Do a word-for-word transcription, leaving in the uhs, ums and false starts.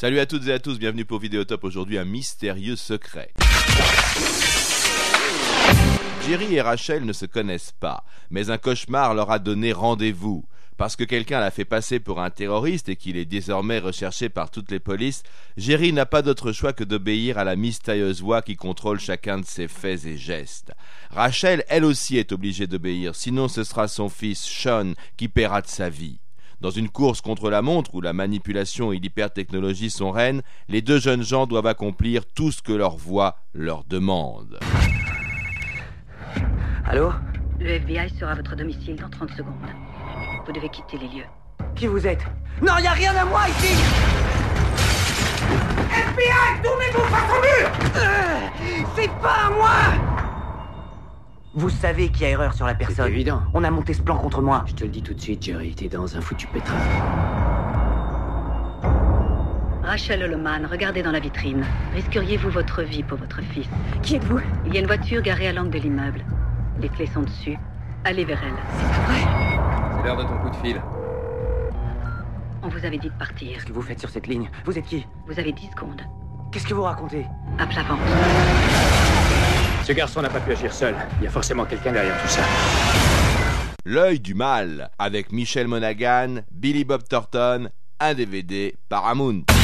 Salut à toutes et à tous, bienvenue pour Vidéotop. Aujourd'hui, un mystérieux secret. Jerry et Rachel ne se connaissent pas, mais un cauchemar leur a donné rendez-vous. Parce que quelqu'un l'a fait passer pour un terroriste et qu'il est désormais recherché par toutes les polices, Jerry n'a pas d'autre choix que d'obéir à la mystérieuse voix qui contrôle chacun de ses faits et gestes. Rachel, elle aussi, est obligée d'obéir, sinon ce sera son fils Sean qui paiera de sa vie. Dans une course contre la montre où la manipulation et l'hypertechnologie sont reines, les deux jeunes gens doivent accomplir tout ce que leur voix leur demande. Allô? Le F B I sera à votre domicile dans trente secondes. Vous devez quitter les lieux. Qui vous êtes? Non, y a rien à moi ici! F B I, tournez-vous face au mur! euh, C'est pas à moi! Vous savez qu'il y a erreur sur la personne. C'est évident. On a monté ce plan contre moi. Je te le dis tout de suite, Jerry, t'es dans un foutu pétrin. Rachel Holloman, regardez dans la vitrine. Risqueriez-vous votre vie pour votre fils? Qui êtes-vous? Il y a une voiture garée à l'angle de l'immeuble. Les clés sont dessus. Allez vers elle. C'est l'heure de ton coup de fil. On vous avait dit de partir. Qu'est-ce que vous faites sur cette ligne? Vous êtes qui? Vous avez dix secondes. Qu'est-ce que vous racontez? À plat ventre. Ce garçon n'a pas pu agir seul. Il y a forcément quelqu'un derrière tout ça. L'œil du mal, avec Michelle Monaghan, Billy Bob Thornton, un D V D Paramount.